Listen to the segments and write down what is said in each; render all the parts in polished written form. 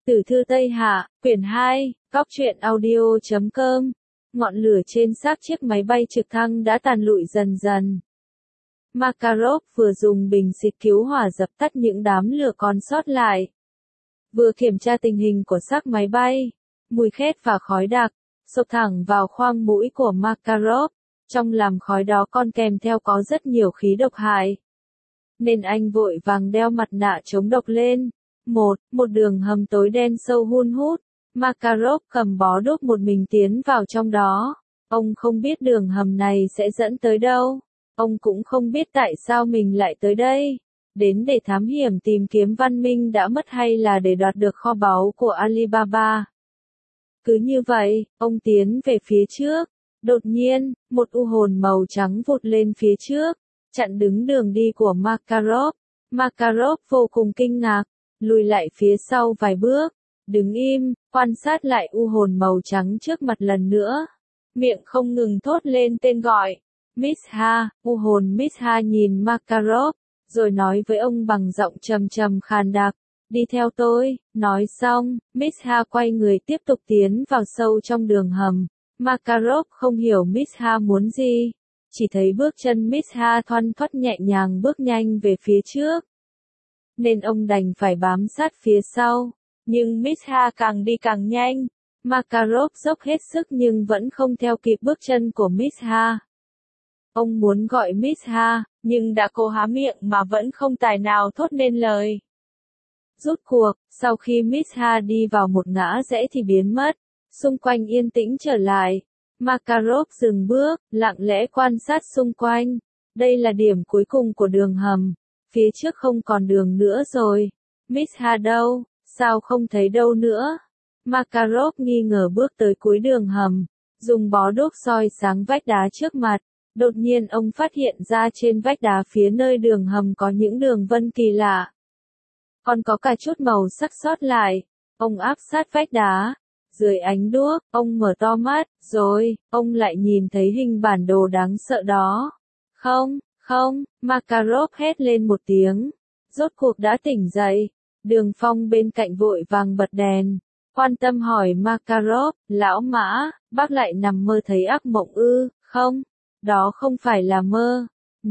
Tử thư Tây Hạ, quyển 2, Cóc truyện audio.com. Ngọn lửa trên xác chiếc máy bay trực thăng đã tàn lụi dần dần. Makarov vừa dùng bình xịt cứu hỏa dập tắt những đám lửa còn sót lại, vừa kiểm tra tình hình của xác máy bay. Mùi khét và khói đặc xộc thẳng vào khoang mũi của Makarov. Trong làn khói đó còn kèm theo có rất nhiều khí độc hại, nên anh vội vàng đeo mặt nạ chống độc lên. Một đường hầm tối đen sâu hun hút. Makarov cầm bó đuốc một mình tiến vào trong đó. Ông không biết đường hầm này sẽ dẫn tới đâu. Ông cũng không biết tại sao mình lại tới đây. Đến để thám hiểm tìm kiếm văn minh đã mất hay là để đoạt được kho báu của Alibaba. Cứ như vậy, ông tiến về phía trước. Đột nhiên, một u hồn màu trắng vụt lên phía trước, chặn đứng đường đi của Makarov. Makarov vô cùng kinh ngạc, lùi lại phía sau vài bước, đứng im, quan sát lại u hồn màu trắng trước mặt lần nữa. Miệng không ngừng thốt lên tên gọi. Misha. U hồn Misha nhìn Makarov, rồi nói với ông bằng giọng trầm trầm khàn đặc, đi theo tôi. Nói xong, Misha quay người tiếp tục tiến vào sâu trong đường hầm. Makarov không hiểu Misha muốn gì, chỉ thấy bước chân Misha thoăn thoắt nhẹ nhàng bước nhanh về phía trước, nên ông đành phải bám sát phía sau. Nhưng Misha càng đi càng nhanh. Makarov dốc hết sức nhưng vẫn không theo kịp bước chân của Misha. Ông muốn gọi Misha, nhưng đã cố há miệng mà vẫn không tài nào thốt nên lời. Rốt cuộc, sau khi Misha đi vào một ngã rẽ thì biến mất. Xung quanh yên tĩnh trở lại. Makarov dừng bước, lặng lẽ quan sát xung quanh. Đây là điểm cuối cùng của đường hầm. Phía trước không còn đường nữa rồi. Misha đâu? Sao không thấy đâu nữa? Makarov nghi ngờ bước tới cuối đường hầm, dùng bó đuốc soi sáng vách đá trước mặt. Đột nhiên ông phát hiện ra trên vách đá phía nơi đường hầm có những đường vân kỳ lạ. Còn có cả chút màu sắc sót lại. Ông áp sát vách đá. Dưới ánh đuốc, ông mở to mắt, rồi, ông lại nhìn thấy hình bản đồ đáng sợ đó. Không, Makarov hét lên một tiếng. Rốt cuộc đã tỉnh dậy. Đường Phong bên cạnh vội vàng bật đèn, quan tâm hỏi Makarov, lão Mã, bác lại nằm mơ thấy ác mộng ư? Không, đó không phải là mơ.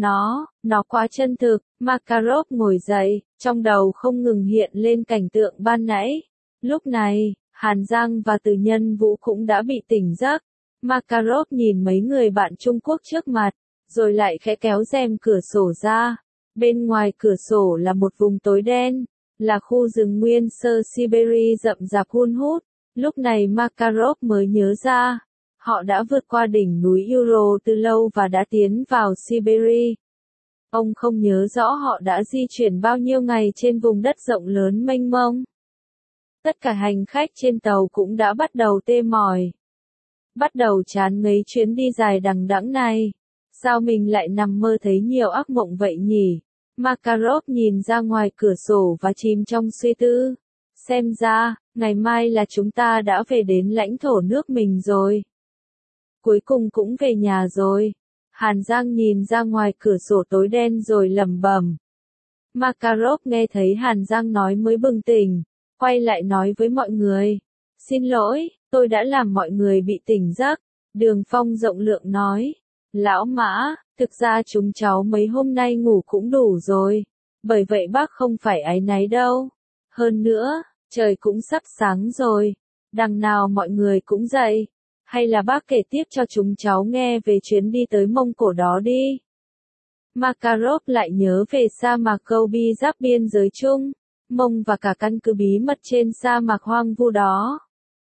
Nó quá chân thực. Makarov ngồi dậy, trong đầu không ngừng hiện lên cảnh tượng ban nãy. Lúc này, Hàn Giang và Từ Nhân Vũ cũng đã bị tỉnh giấc. Makarov nhìn mấy người bạn Trung Quốc trước mặt, rồi lại khẽ kéo rèm cửa sổ ra. Bên ngoài cửa sổ là một vùng tối đen, là khu rừng nguyên sơ Siberia rậm rạp hun hút. Lúc này Makarov mới nhớ ra, họ đã vượt qua đỉnh núi Ural từ lâu và đã tiến vào Siberia. Ông không nhớ rõ họ đã di chuyển bao nhiêu ngày trên vùng đất rộng lớn mênh mông. Tất cả hành khách trên tàu cũng đã bắt đầu tê mỏi, bắt đầu chán ngấy chuyến đi dài đằng đẵng này. Sao mình lại nằm mơ thấy nhiều ác mộng vậy nhỉ? Makarov nhìn ra ngoài cửa sổ và chìm trong suy tư. Xem ra, ngày mai là chúng ta đã về đến lãnh thổ nước mình rồi. Cuối cùng cũng về nhà rồi. Hàn Giang nhìn ra ngoài cửa sổ tối đen rồi lẩm bẩm. Makarov nghe thấy Hàn Giang nói mới bừng tỉnh, quay lại nói với mọi người. Xin lỗi, tôi đã làm mọi người bị tỉnh giấc. Đường Phong rộng lượng nói. Lão Mã, thực ra chúng cháu mấy hôm nay ngủ cũng đủ rồi. Bởi vậy bác không phải áy náy đâu. Hơn nữa, trời cũng sắp sáng rồi. Đằng nào mọi người cũng dậy. Hay là bác kể tiếp cho chúng cháu nghe về chuyến đi tới Mông Cổ đó đi. Makarov lại nhớ về sa mạc Gobi giáp biên giới Trung, Mông và cả căn cứ bí mật trên sa mạc hoang vu đó.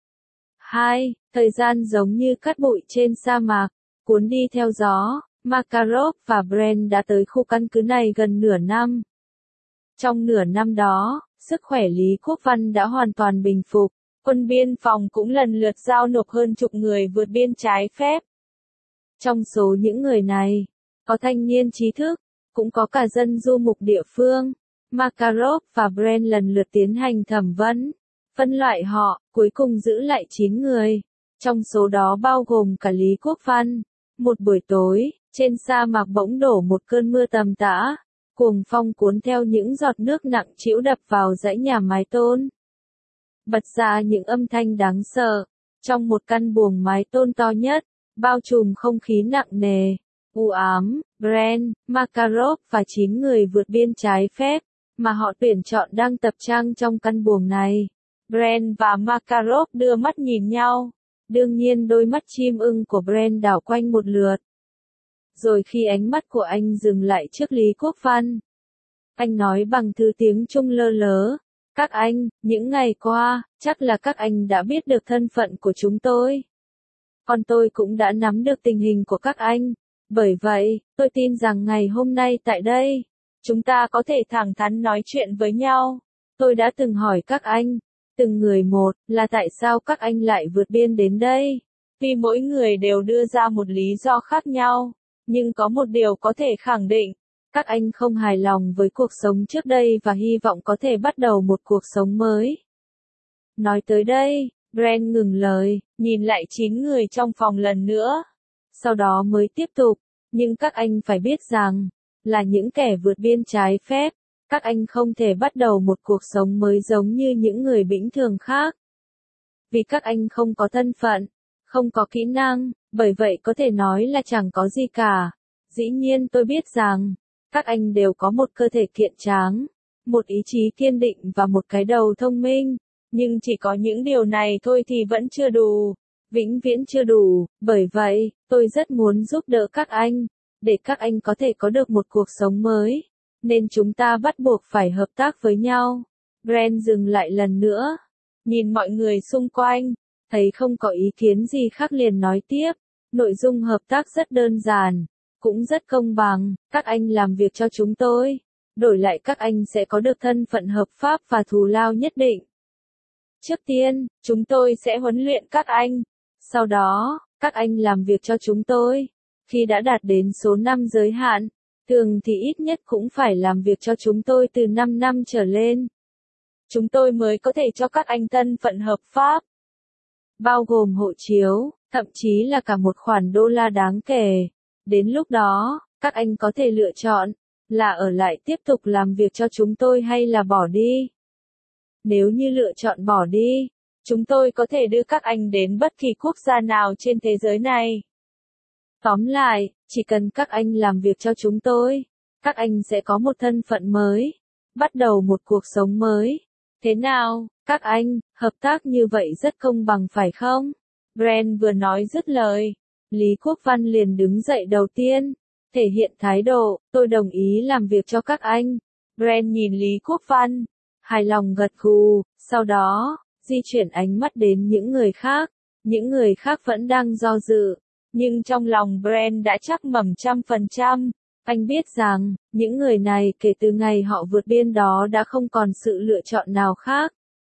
Thời gian giống như cát bụi trên sa mạc, cuốn đi theo gió. Makarov và Brent đã tới khu căn cứ này gần nửa năm. Trong nửa năm đó, sức khỏe Lý Quốc Văn đã hoàn toàn bình phục. Quân biên phòng cũng lần lượt giao nộp hơn chục người vượt biên trái phép. Trong số những người này, có thanh niên trí thức, cũng có cả dân du mục địa phương. Makarov và Brent lần lượt tiến hành thẩm vấn, phân loại họ, cuối cùng giữ lại 9 người. Trong số đó bao gồm cả Lý Quốc Văn. Một buổi tối, trên sa mạc bỗng đổ một cơn mưa tầm tã. Cuồng phong cuốn theo những giọt nước nặng trĩu đập vào dãy nhà mái tôn. bật ra những âm thanh đáng sợ. Trong một căn buồng mái tôn to nhất, bao trùm không khí nặng nề, u ám, Brent, Makarov và 9 người vượt biên trái phép, mà họ tuyển chọn đang tập trang trong căn buồng này. Brent và Makarov đưa mắt nhìn nhau. Đương nhiên đôi mắt chim ưng của Brent đảo quanh một lượt. Rồi khi ánh mắt của anh dừng lại trước Lý Quốc Văn, anh nói bằng thứ tiếng Trung lơ lớ. Các anh, những ngày qua, chắc là các anh đã biết được thân phận của chúng tôi. Còn tôi cũng đã nắm được tình hình của các anh. Bởi vậy, tôi tin rằng ngày hôm nay tại đây, chúng ta có thể thẳng thắn nói chuyện với nhau. Tôi đã từng hỏi các anh, từng người một, là tại sao các anh lại vượt biên đến đây? Vì mỗi người đều đưa ra một lý do khác nhau. Nhưng có một điều có thể khẳng định, các anh không hài lòng với cuộc sống trước đây và hy vọng có thể bắt đầu một cuộc sống mới. Nói tới đây, Brent ngừng lời, nhìn lại 9 người trong phòng lần nữa. Sau đó mới tiếp tục, nhưng các anh phải biết rằng, là những kẻ vượt biên trái phép, các anh không thể bắt đầu một cuộc sống mới giống như những người bình thường khác. Vì các anh không có thân phận, không có kỹ năng, bởi vậy có thể nói là chẳng có gì cả. Dĩ nhiên tôi biết rằng, các anh đều có một cơ thể kiện tráng, một ý chí kiên định và một cái đầu thông minh, nhưng chỉ có những điều này thôi thì vẫn chưa đủ, vĩnh viễn chưa đủ, bởi vậy, tôi rất muốn giúp đỡ các anh, để các anh có thể có được một cuộc sống mới, nên chúng ta bắt buộc phải hợp tác với nhau. Brent dừng lại lần nữa, nhìn mọi người xung quanh, thấy không có ý kiến gì khác liền nói tiếp, nội dung hợp tác rất đơn giản. Cũng rất công bằng, các anh làm việc cho chúng tôi, đổi lại các anh sẽ có được thân phận hợp pháp và thù lao nhất định. Trước tiên, chúng tôi sẽ huấn luyện các anh, sau đó, các anh làm việc cho chúng tôi. Khi đã đạt đến số năm giới hạn, thường thì ít nhất cũng phải làm việc cho chúng tôi từ 5 năm trở lên. Chúng tôi mới có thể cho các anh thân phận hợp pháp, bao gồm hộ chiếu, thậm chí là cả một khoản đô la đáng kể. Đến lúc đó, các anh có thể lựa chọn, là ở lại tiếp tục làm việc cho chúng tôi hay là bỏ đi. Nếu như lựa chọn bỏ đi, chúng tôi có thể đưa các anh đến bất kỳ quốc gia nào trên thế giới này. Tóm lại, chỉ cần các anh làm việc cho chúng tôi, các anh sẽ có một thân phận mới, bắt đầu một cuộc sống mới. Thế nào, các anh, hợp tác như vậy rất công bằng phải không? Brent vừa nói dứt lời. Lý Quốc Văn liền đứng dậy đầu tiên, thể hiện thái độ, tôi đồng ý làm việc cho các anh. Brent nhìn Lý Quốc Văn, hài lòng gật gù, sau đó, di chuyển ánh mắt đến những người khác vẫn đang do dự, nhưng trong lòng Brent đã chắc mẩm 100%, anh biết rằng, những người này kể từ ngày họ vượt biên đó đã không còn sự lựa chọn nào khác.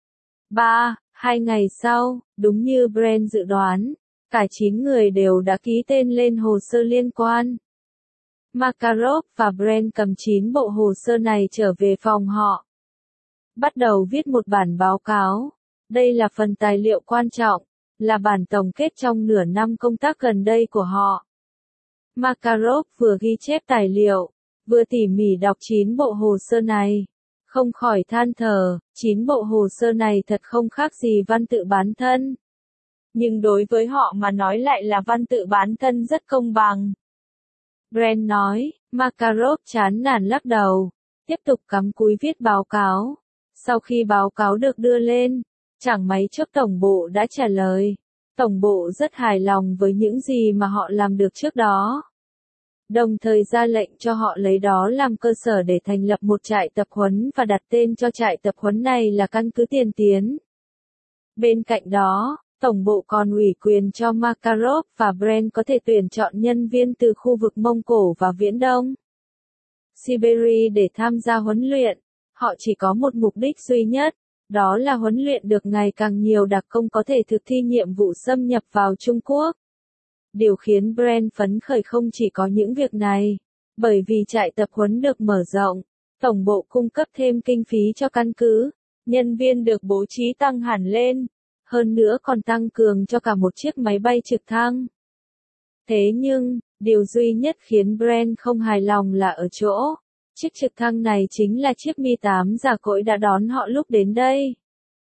2 ngày sau, đúng như Brent dự đoán, cả 9 người đều đã ký tên lên hồ sơ liên quan. Makarov và Brent cầm 9 bộ hồ sơ này trở về phòng họ. Bắt đầu viết một bản báo cáo. Đây là phần tài liệu quan trọng, là bản tổng kết trong nửa năm công tác gần đây của họ. Makarov vừa ghi chép tài liệu, vừa tỉ mỉ đọc 9 bộ hồ sơ này. Không khỏi than thở, 9 bộ hồ sơ này thật không khác gì văn tự bán thân. Nhưng đối với họ mà nói lại là văn tự bán thân rất công bằng. Brent nói, Makarov chán nản lắc đầu, tiếp tục cắm cúi viết báo cáo. Sau khi báo cáo được đưa lên, chẳng mấy chốc tổng bộ đã trả lời. Tổng bộ rất hài lòng với những gì mà họ làm được trước đó. Đồng thời ra lệnh cho họ lấy đó làm cơ sở để thành lập một trại tập huấn và đặt tên cho trại tập huấn này là căn cứ tiên tiến. Bên cạnh đó, Tổng bộ còn ủy quyền cho Makarov và Brent có thể tuyển chọn nhân viên từ khu vực Mông Cổ và Viễn Đông Siberia để tham gia huấn luyện. Họ chỉ có một mục đích duy nhất, đó là huấn luyện được ngày càng nhiều đặc công có thể thực thi nhiệm vụ xâm nhập vào Trung Quốc. Điều khiến Brent phấn khởi không chỉ có những việc này, bởi vì trại tập huấn được mở rộng, Tổng bộ cung cấp thêm kinh phí cho căn cứ, nhân viên được bố trí tăng hẳn lên. Hơn nữa còn tăng cường cho cả một chiếc máy bay trực thăng. Thế nhưng, điều duy nhất khiến Brent không hài lòng là ở chỗ, chiếc trực thăng này chính là chiếc Mi-8 già cỗi đã đón họ lúc đến đây.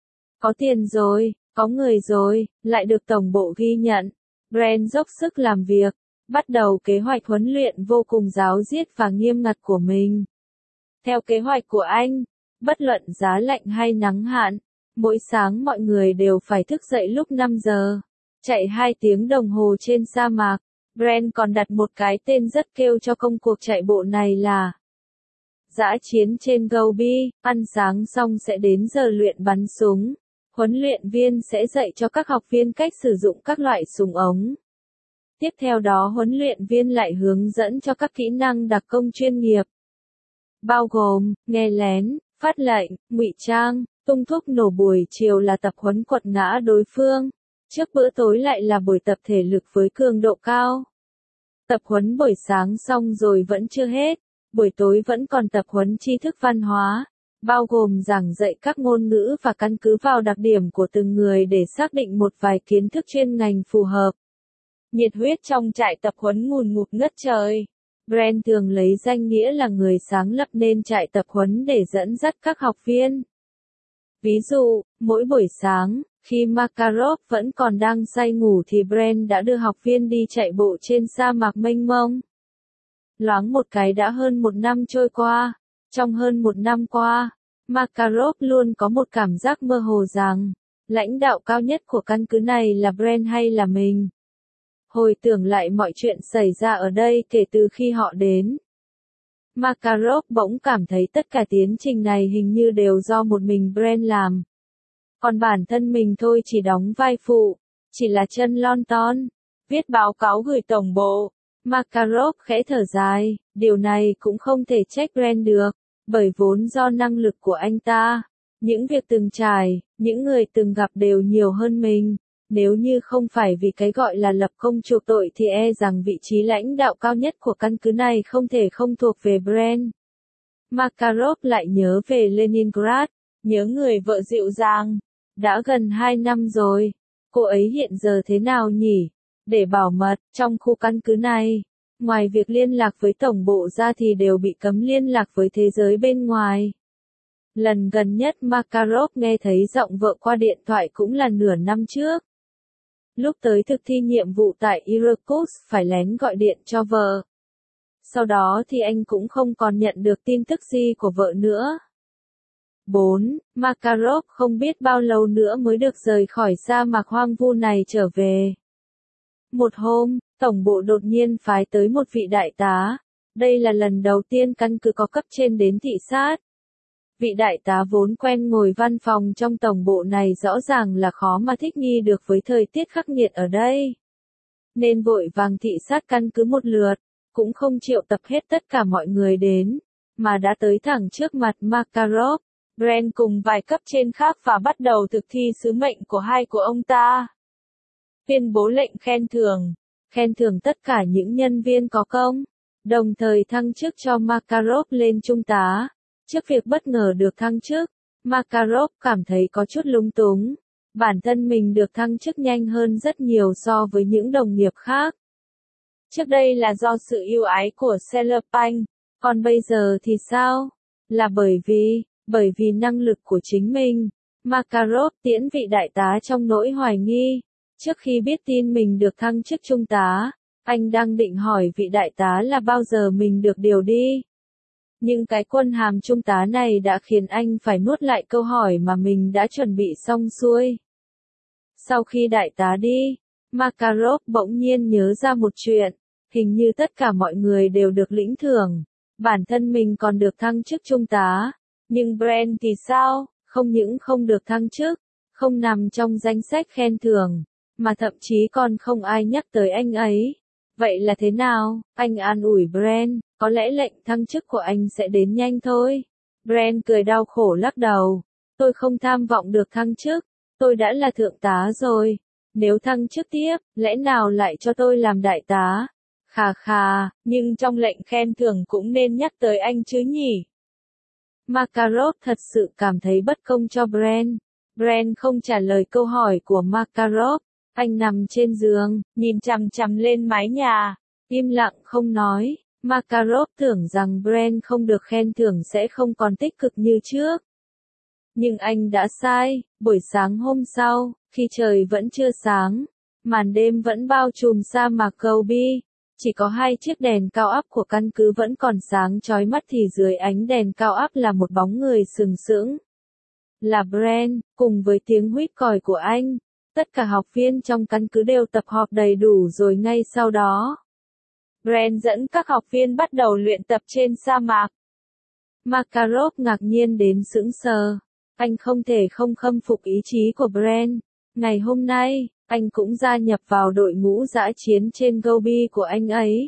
Có tiền rồi, có người rồi, lại được tổng bộ ghi nhận. Brand dốc sức làm việc, bắt đầu kế hoạch huấn luyện vô cùng giáo diết và nghiêm ngặt của mình. Theo kế hoạch của anh, bất luận giá lạnh hay nắng hạn, mỗi sáng mọi người đều phải thức dậy lúc 5 giờ, chạy 2 tiếng đồng hồ trên sa mạc. Brand còn đặt một cái tên rất kêu cho công cuộc chạy bộ này là dã chiến trên Gobi. Ăn sáng xong sẽ đến giờ luyện bắn súng. Huấn luyện viên sẽ dạy cho các học viên cách sử dụng các loại súng ống. Tiếp theo đó huấn luyện viên lại hướng dẫn cho các kỹ năng đặc công chuyên nghiệp, bao gồm nghe lén, phát lệnh, ngụy trang, tung thuốc nổ. Buổi chiều là tập huấn quật ngã đối phương. Trước bữa tối lại là buổi tập thể lực với cường độ cao. Tập huấn buổi sáng xong rồi vẫn chưa hết, buổi tối vẫn còn tập huấn tri thức văn hóa, bao gồm giảng dạy các ngôn ngữ và căn cứ vào đặc điểm của từng người để xác định một vài kiến thức chuyên ngành phù hợp. Nhiệt huyết trong trại tập huấn ngùn ngụt ngất trời. Brand thường lấy danh nghĩa là người sáng lập nên trại tập huấn để dẫn dắt các học viên. Ví dụ, mỗi buổi sáng, khi Makarov vẫn còn đang say ngủ thì Brand đã đưa học viên đi chạy bộ trên sa mạc mênh mông. Loáng một cái đã hơn 1 năm trôi qua. Trong hơn 1 năm qua, Makarov luôn có một cảm giác mơ hồ rằng, lãnh đạo cao nhất của căn cứ này là Brand hay là mình. Hồi tưởng lại mọi chuyện xảy ra ở đây kể từ khi họ đến, Makarov bỗng cảm thấy tất cả tiến trình này hình như đều do một mình Brand làm. Còn bản thân mình thôi chỉ đóng vai phụ, chỉ là chân lon ton, viết báo cáo gửi tổng bộ. Makarov khẽ thở dài, điều này cũng không thể trách Brand được, bởi vốn do năng lực của anh ta, những việc từng trải, những người từng gặp đều nhiều hơn mình. Nếu như không phải vì cái gọi là lập công chuộc tội thì e rằng vị trí lãnh đạo cao nhất của căn cứ này không thể không thuộc về Brand. Makarov lại nhớ về Leningrad, nhớ người vợ dịu dàng. Đã gần 2 năm rồi, cô ấy hiện giờ thế nào nhỉ? Để bảo mật, trong khu căn cứ này, ngoài việc liên lạc với tổng bộ ra thì đều bị cấm liên lạc với thế giới bên ngoài. Lần gần nhất Makarov nghe thấy giọng vợ qua điện thoại cũng là nửa năm trước. Lúc tới thực thi nhiệm vụ tại Irkutsk phải lén gọi điện cho vợ. Sau đó thì anh cũng không còn nhận được tin tức gì của vợ nữa. 4. Makarov không biết bao lâu nữa mới được rời khỏi sa mạc hoang vu này trở về. Một hôm, tổng bộ đột nhiên phái tới một vị đại tá. Đây là lần đầu tiên căn cứ có cấp trên đến thị sát. Vị đại tá vốn quen ngồi văn phòng trong tổng bộ này rõ ràng là khó mà thích nghi được với thời tiết khắc nghiệt ở đây. Nên vội vàng thị sát căn cứ một lượt, cũng không triệu tập hết tất cả mọi người đến, mà đã tới thẳng trước mặt Makarov, Brand cùng vài cấp trên khác và bắt đầu thực thi sứ mệnh của hai của ông ta. Tuyên bố lệnh khen thưởng tất cả những nhân viên có công, đồng thời thăng chức cho Makarov lên trung tá. Trước việc bất ngờ được thăng chức, Makarov cảm thấy có chút lúng túng. Bản thân mình được thăng chức nhanh hơn rất nhiều so với những đồng nghiệp khác. Trước đây là do sự ưu ái của Selepanh, còn bây giờ thì sao? Là bởi vì năng lực của chính mình. Makarov tiễn vị đại tá trong nỗi hoài nghi. Trước khi biết tin mình được thăng chức trung tá, anh đang định hỏi vị đại tá là bao giờ mình được điều đi. Nhưng cái quân hàm trung tá này đã khiến anh phải nuốt lại câu hỏi mà mình đã chuẩn bị xong xuôi. Sau khi đại tá đi, Makarov bỗng nhiên nhớ ra một chuyện, hình như tất cả mọi người đều được lĩnh thưởng, bản thân mình còn được thăng chức trung tá, nhưng Brand thì sao, không những không được thăng chức, không nằm trong danh sách khen thưởng, mà thậm chí còn không ai nhắc tới anh ấy. Vậy là thế nào? Anh an ủi Brand, có lẽ lệnh thăng chức của anh sẽ đến nhanh thôi. Brand cười đau khổ lắc đầu. Tôi không tham vọng được thăng chức, tôi đã là thượng tá rồi. Nếu thăng chức tiếp, lẽ nào lại cho tôi làm đại tá? Khà, nhưng trong lệnh khen thưởng cũng nên nhắc tới anh chứ nhỉ? Makarov thật sự cảm thấy bất công cho Brand. Brand không trả lời câu hỏi của Makarov. Anh nằm trên giường, nhìn chằm chằm lên mái nhà, im lặng không nói. Makarov tưởng rằng Brand không được khen thưởng sẽ không còn tích cực như trước. Nhưng anh đã sai, buổi sáng hôm sau, khi trời vẫn chưa sáng, màn đêm vẫn bao trùm sa mạc Gobi, chỉ có hai chiếc đèn cao áp của căn cứ vẫn còn sáng chói mắt thì dưới ánh đèn cao áp là một bóng người sừng sững. Là Brent, cùng với tiếng huýt còi của anh. Tất cả học viên trong căn cứ đều tập hợp đầy đủ rồi ngay sau đó. Brent dẫn các học viên bắt đầu luyện tập trên sa mạc. Makarov ngạc nhiên đến sững sờ. Anh không thể không khâm phục ý chí của Brent. Ngày hôm nay, anh cũng gia nhập vào đội ngũ dã chiến trên Gobi của anh ấy.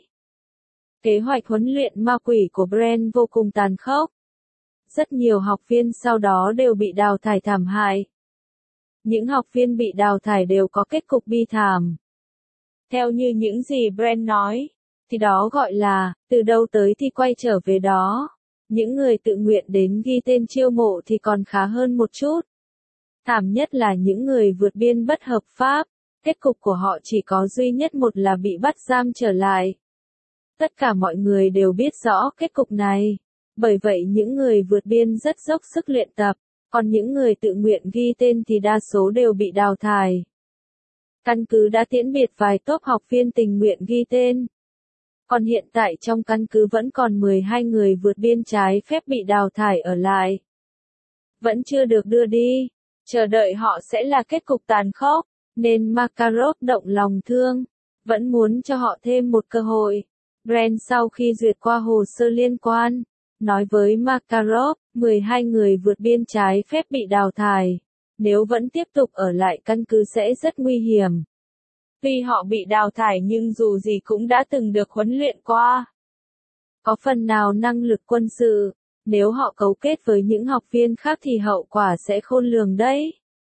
Kế hoạch huấn luyện ma quỷ của Brent vô cùng tàn khốc. Rất nhiều học viên sau đó đều bị đào thải thảm hại. Những học viên bị đào thải đều có kết cục bi thảm. Theo như những gì Brent nói, thì đó gọi là, từ đâu tới thì quay trở về đó. Những người tự nguyện đến ghi tên chiêu mộ thì còn khá hơn một chút. Thảm nhất là những người vượt biên bất hợp pháp, kết cục của họ chỉ có duy nhất một là bị bắt giam trở lại. Tất cả mọi người đều biết rõ kết cục này. Bởi vậy những người vượt biên rất dốc sức luyện tập, còn những người tự nguyện ghi tên thì đa số đều bị đào thải. Căn cứ đã tiễn biệt vài tốp học viên tình nguyện ghi tên. Còn hiện tại trong căn cứ vẫn còn 12 người vượt biên trái phép bị đào thải ở lại. Vẫn chưa được đưa đi, chờ đợi họ sẽ là kết cục tàn khốc, nên Makarov động lòng thương, vẫn muốn cho họ thêm một cơ hội. Brent sau khi duyệt qua hồ sơ liên quan, nói với Makarov, 12 người vượt biên trái phép bị đào thải. Nếu vẫn tiếp tục ở lại căn cứ sẽ rất nguy hiểm. Tuy họ bị đào thải nhưng dù gì cũng đã từng được huấn luyện qua. Có phần nào năng lực quân sự, nếu họ cấu kết với những học viên khác thì hậu quả sẽ khôn lường đấy.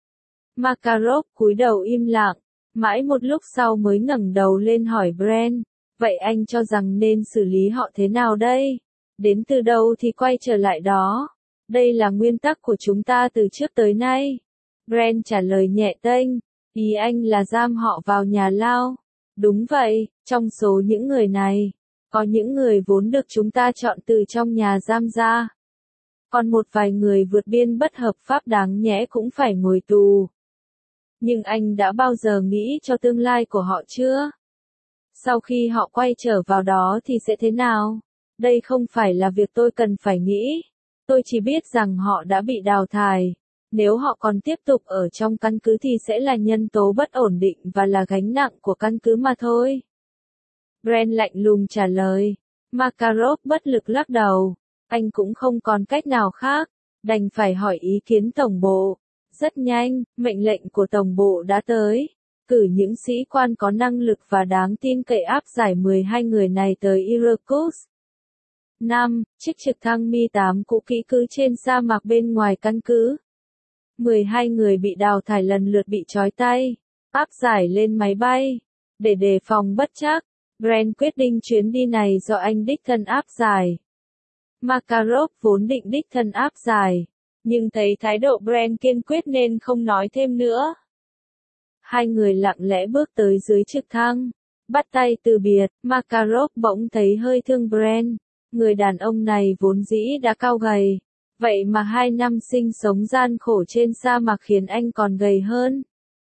Makarov cúi đầu im lặng, mãi một lúc sau mới ngẩng đầu lên hỏi Brent, vậy anh cho rằng nên xử lý họ thế nào đây? Đến từ đâu thì quay trở lại đó. Đây là nguyên tắc của chúng ta từ trước tới nay. Brent trả lời nhẹ tênh, ý anh là giam họ vào nhà lao. Đúng vậy, trong số những người này, có những người vốn được chúng ta chọn từ trong nhà giam ra. Còn một vài người vượt biên bất hợp pháp đáng nhẽ cũng phải ngồi tù. Nhưng anh đã bao giờ nghĩ cho tương lai của họ chưa? Sau khi họ quay trở vào đó thì sẽ thế nào? Đây không phải là việc tôi cần phải nghĩ. Tôi chỉ biết rằng họ đã bị đào thải. Nếu họ còn tiếp tục ở trong căn cứ thì sẽ là nhân tố bất ổn định và là gánh nặng của căn cứ mà thôi. Brent lạnh lùng trả lời. Makarov bất lực lắc đầu. Anh cũng không còn cách nào khác, đành phải hỏi ý kiến tổng bộ. Rất nhanh, mệnh lệnh của tổng bộ đã tới. Cử những sĩ quan có năng lực và đáng tin cậy áp giải 12 người này tới Irkutsk. 5. Chiếc trực thăng Mi-8 cũ kỹ cứ trên sa mạc bên ngoài căn cứ. 12 người bị đào thải lần lượt bị trói tay, áp giải lên máy bay. Để đề phòng bất trắc, Brent quyết định chuyến đi này do anh đích thân áp giải. Makarov vốn định đích thân áp giải, nhưng thấy thái độ Brent kiên quyết nên không nói thêm nữa. Hai người lặng lẽ bước tới dưới trực thăng, bắt tay từ biệt. Makarov bỗng thấy hơi thương Brent. Người đàn ông này vốn dĩ đã cao gầy, vậy mà 2 năm sinh sống gian khổ trên sa mạc khiến anh còn gầy hơn.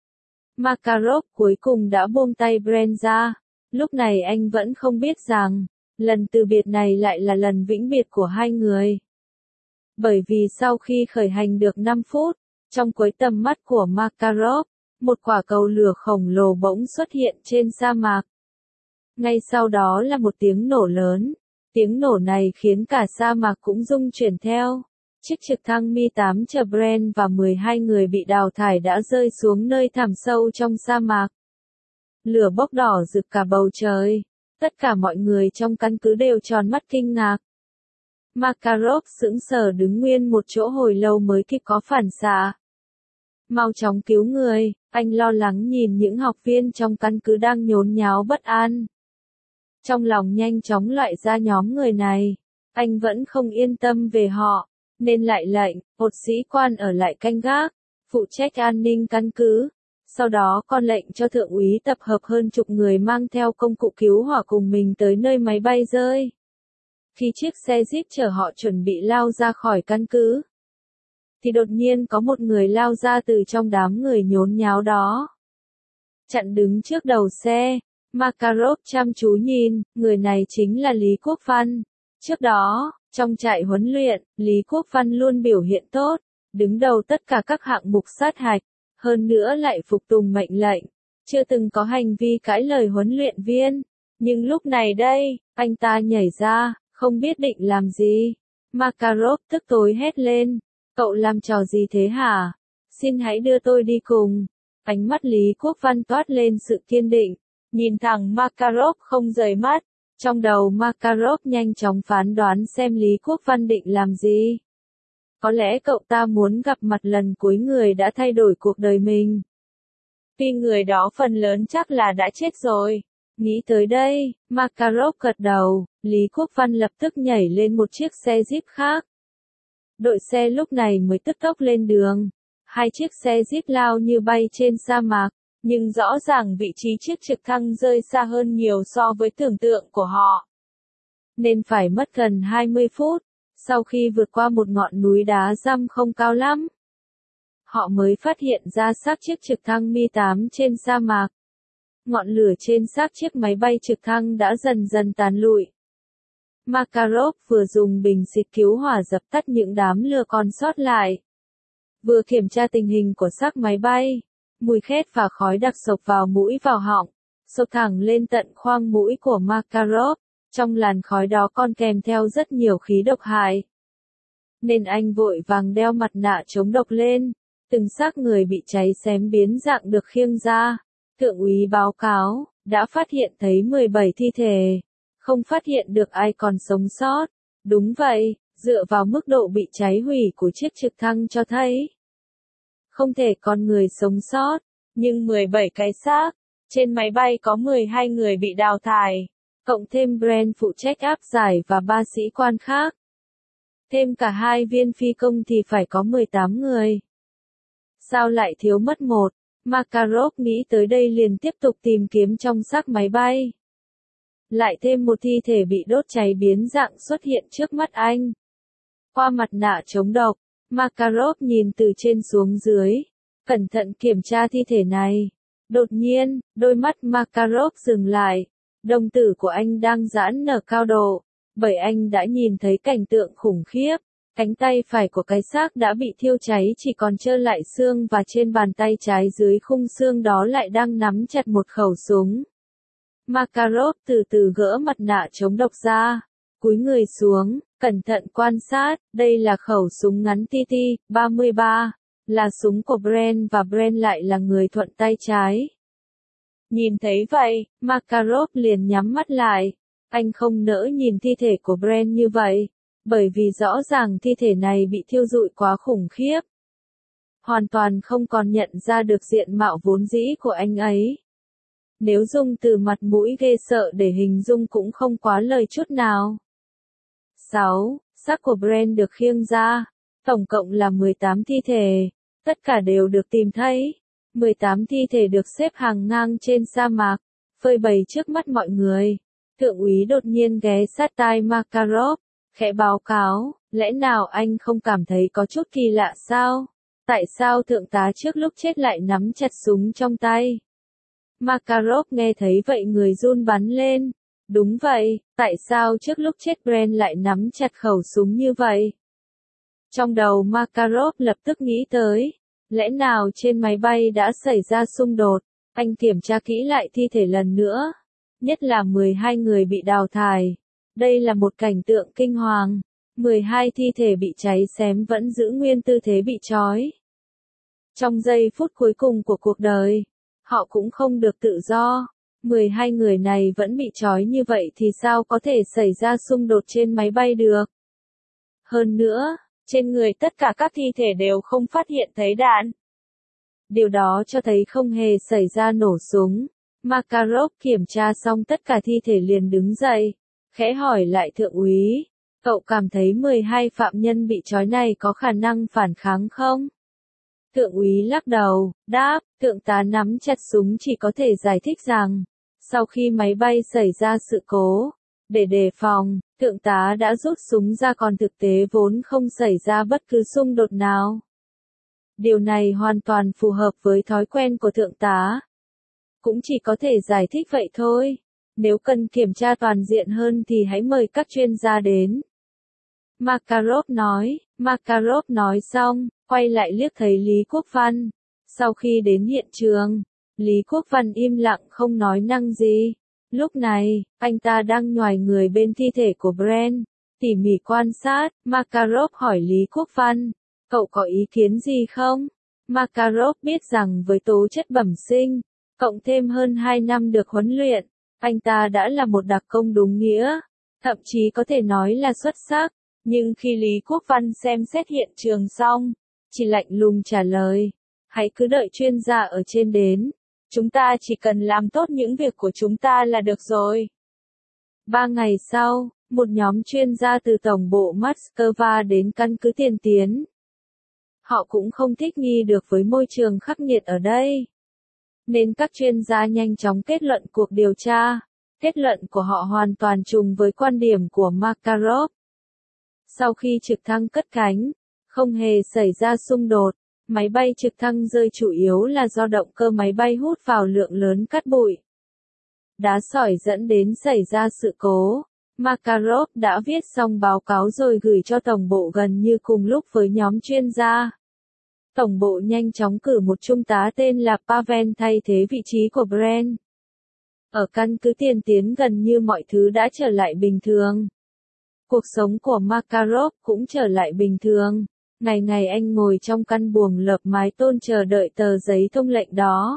Makarov cuối cùng đã buông tay Brent ra. Lúc này anh vẫn không biết rằng, lần từ biệt này lại là lần vĩnh biệt của hai người. Bởi vì sau khi khởi hành được 5 phút, trong cuối tầm mắt của Makarov, một quả cầu lửa khổng lồ bỗng xuất hiện trên sa mạc. Ngay sau đó là một tiếng nổ lớn. Tiếng nổ này khiến cả sa mạc cũng rung chuyển theo. Chiếc trực thăng Mi-8 chở Brent và 12 người bị đào thải đã rơi xuống nơi thẳm sâu trong sa mạc. Lửa bốc đỏ rực cả bầu trời. Tất cả mọi người trong căn cứ đều tròn mắt kinh ngạc. Makarov sững sờ đứng nguyên một chỗ hồi lâu mới kịp có phản xạ. Mau chóng cứu người, anh lo lắng nhìn những học viên trong căn cứ đang nhốn nháo bất an. Trong lòng nhanh chóng loại ra nhóm người này, anh vẫn không yên tâm về họ, nên lại lệnh, một sĩ quan ở lại canh gác, phụ trách an ninh căn cứ. Sau đó con lệnh cho thượng úy tập hợp hơn chục người mang theo công cụ cứu hỏa cùng mình tới nơi máy bay rơi. Khi chiếc xe jeep chở họ chuẩn bị lao ra khỏi căn cứ, thì đột nhiên có một người lao ra từ trong đám người nhốn nháo đó. Chặn đứng trước đầu xe, Makarov chăm chú nhìn, người này chính là Lý Quốc Văn. Trước đó, trong trại huấn luyện, Lý Quốc Văn luôn biểu hiện tốt, đứng đầu tất cả các hạng mục sát hạch, hơn nữa lại phục tùng mệnh lệnh, chưa từng có hành vi cãi lời huấn luyện viên. Nhưng lúc này đây, anh ta nhảy ra, không biết định làm gì. Makarov tức tối hét lên, cậu làm trò gì thế hả? Xin hãy đưa tôi đi cùng. Ánh mắt Lý Quốc Văn toát lên sự kiên định, nhìn thẳng Makarov không rời mắt. Trong đầu Makarov nhanh chóng phán đoán xem Lý Quốc Văn định làm gì. Có lẽ cậu ta muốn gặp mặt lần cuối người đã thay đổi cuộc đời mình. Tuy người đó phần lớn chắc là đã chết rồi. Nghĩ tới đây, Makarov gật đầu, Lý Quốc Văn lập tức nhảy lên một chiếc xe Jeep khác. Đội xe lúc này mới tức tốc lên đường. Hai chiếc xe Jeep lao như bay trên sa mạc, nhưng rõ ràng vị trí chiếc trực thăng rơi xa hơn nhiều so với tưởng tượng của họ. Nên phải mất gần 20 phút, sau khi vượt qua một ngọn núi đá răm không cao lắm, họ mới phát hiện ra xác chiếc trực thăng Mi-8 trên sa mạc. Ngọn lửa trên xác chiếc máy bay trực thăng đã dần dần tàn lụi. Makarov vừa dùng bình xịt cứu hỏa dập tắt những đám lửa còn sót lại, vừa kiểm tra tình hình của xác máy bay. Mùi khét và khói đặc xộc vào mũi vào họng, xộc thẳng lên tận khoang mũi của Makarov. Trong làn khói đó còn kèm theo rất nhiều khí độc hại. Nên anh vội vàng đeo mặt nạ chống độc lên. Từng xác người bị cháy xém biến dạng được khiêng ra. Thượng úy báo cáo, đã phát hiện thấy 17 thi thể. Không phát hiện được ai còn sống sót. Đúng vậy, dựa vào mức độ bị cháy hủy của chiếc trực thăng cho thấy không thể con người sống sót, nhưng 17 cái xác. Trên máy bay có 12 người bị đào thải, cộng thêm Brent phụ trách áp giải và 3 sĩ quan khác. Thêm cả 2 viên phi công thì phải có 18 người. Sao lại thiếu mất một? Makarov nghĩ tới đây liền tiếp tục tìm kiếm trong xác máy bay. Lại thêm một thi thể bị đốt cháy biến dạng xuất hiện trước mắt anh. Qua mặt nạ chống độc, Makarov nhìn từ trên xuống dưới, cẩn thận kiểm tra thi thể này. Đột nhiên, đôi mắt Makarov dừng lại. Đồng tử của anh đang giãn nở cao độ, bởi anh đã nhìn thấy cảnh tượng khủng khiếp. Cánh tay phải của cái xác đã bị thiêu cháy chỉ còn trơ lại xương và trên bàn tay trái dưới khung xương đó lại đang nắm chặt một khẩu súng. Makarov từ từ gỡ mặt nạ chống độc ra, cúi người xuống, cẩn thận quan sát, đây là khẩu súng ngắn TT-33, là súng của Brent và Brent lại là người thuận tay trái. Nhìn thấy vậy, Makarov liền nhắm mắt lại. Anh không nỡ nhìn thi thể của Brent như vậy, bởi vì rõ ràng thi thể này bị thiêu rụi quá khủng khiếp. Hoàn toàn không còn nhận ra được diện mạo vốn dĩ của anh ấy. Nếu dùng từ mặt mũi ghê sợ để hình dung cũng không quá lời chút nào. 6. Xác của Brent được khiêng ra. Tổng cộng là 18 thi thể. Tất cả đều được tìm thấy. 18 thi thể được xếp hàng ngang trên sa mạc, phơi bày trước mắt mọi người. Thượng úy đột nhiên ghé sát tai Makarov, khẽ báo cáo, lẽ nào anh không cảm thấy có chút kỳ lạ sao? Tại sao thượng tá trước lúc chết lại nắm chặt súng trong tay? Makarov nghe thấy vậy người run bắn lên. Đúng vậy, tại sao trước lúc chết Brent lại nắm chặt khẩu súng như vậy? Trong đầu Makarov lập tức nghĩ tới, lẽ nào trên máy bay đã xảy ra xung đột? Anh kiểm tra kỹ lại thi thể lần nữa, nhất là 12 người bị đào thải. Đây là một cảnh tượng kinh hoàng. 12 thi thể bị cháy xém vẫn giữ nguyên tư thế bị trói. Trong giây phút cuối cùng của cuộc đời, họ cũng không được tự do. 12 người này vẫn bị trói như vậy thì sao có thể xảy ra xung đột trên máy bay được? Hơn nữa, trên người tất cả các thi thể đều không phát hiện thấy đạn. Điều đó cho thấy không hề xảy ra nổ súng. Makarov kiểm tra xong tất cả thi thể liền đứng dậy, khẽ hỏi lại thượng úy, cậu cảm thấy 12 phạm nhân bị trói này có khả năng phản kháng không? Thượng úy lắc đầu, đáp, thượng tá nắm chặt súng chỉ có thể giải thích rằng, sau khi máy bay xảy ra sự cố, để đề phòng, thượng tá đã rút súng ra còn thực tế vốn không xảy ra bất cứ xung đột nào. Điều này hoàn toàn phù hợp với thói quen của thượng tá. Cũng chỉ có thể giải thích vậy thôi. Nếu cần kiểm tra toàn diện hơn thì hãy mời các chuyên gia đến. Makarov nói xong, quay lại liếc thấy Lý Quốc Văn. Sau khi đến hiện trường, Lý Quốc Văn im lặng không nói năng gì. Lúc này, anh ta đang nhoài người bên thi thể của Brent, tỉ mỉ quan sát. Makarov hỏi Lý Quốc Văn, cậu có ý kiến gì không? Makarov biết rằng với tố chất bẩm sinh, cộng thêm hơn 2 năm được huấn luyện, anh ta đã là một đặc công đúng nghĩa, thậm chí có thể nói là xuất sắc. Nhưng khi Lý Quốc Văn xem xét hiện trường xong, chỉ lạnh lùng trả lời, hãy cứ đợi chuyên gia ở trên đến, chúng ta chỉ cần làm tốt những việc của chúng ta là được rồi. 3 ngày sau, một nhóm chuyên gia từ tổng bộ Moscow đến căn cứ Tiền Tiến. Họ cũng không thích nghi được với môi trường khắc nghiệt ở đây. Nên các chuyên gia nhanh chóng kết luận cuộc điều tra. Kết luận của họ hoàn toàn trùng với quan điểm của Makarov. Sau khi trực thăng cất cánh, không hề xảy ra xung đột. Máy bay trực thăng rơi chủ yếu là do động cơ máy bay hút vào lượng lớn cát bụi. Đá sỏi dẫn đến xảy ra sự cố. Makarov đã viết xong báo cáo rồi gửi cho tổng bộ gần như cùng lúc với nhóm chuyên gia. Tổng bộ nhanh chóng cử một trung tá tên là Pavel thay thế vị trí của Brent. Ở căn cứ Tiền Tiến gần như mọi thứ đã trở lại bình thường. Cuộc sống của Makarov cũng trở lại bình thường. Ngày ngày anh ngồi trong căn buồng lợp mái tôn chờ đợi tờ giấy thông lệnh đó.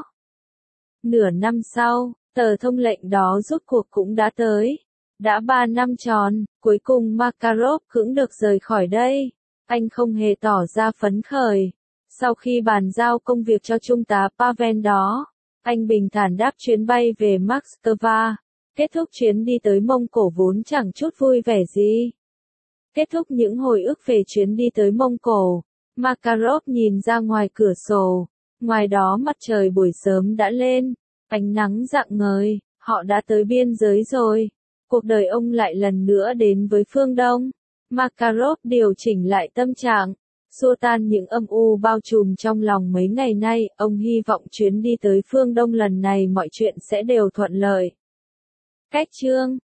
Nửa năm sau, tờ thông lệnh đó rốt cuộc cũng đã tới. Đã 3 năm tròn, cuối cùng Makarov cũng được rời khỏi đây. Anh không hề tỏ ra phấn khởi. Sau khi bàn giao công việc cho trung tá Pavel đó, anh bình thản đáp chuyến bay về Moscow. Kết thúc chuyến đi tới Mông Cổ vốn chẳng chút vui vẻ gì. Kết thúc những hồi ức về chuyến đi tới Mông Cổ, Makarov nhìn ra ngoài cửa sổ. Ngoài đó mặt trời buổi sớm đã lên, ánh nắng rạng ngời, họ đã tới biên giới rồi. Cuộc đời ông lại lần nữa đến với phương Đông. Makarov điều chỉnh lại tâm trạng, xua tan những âm u bao trùm trong lòng mấy ngày nay. Ông hy vọng chuyến đi tới phương Đông lần này mọi chuyện sẽ đều thuận lợi. Cách chương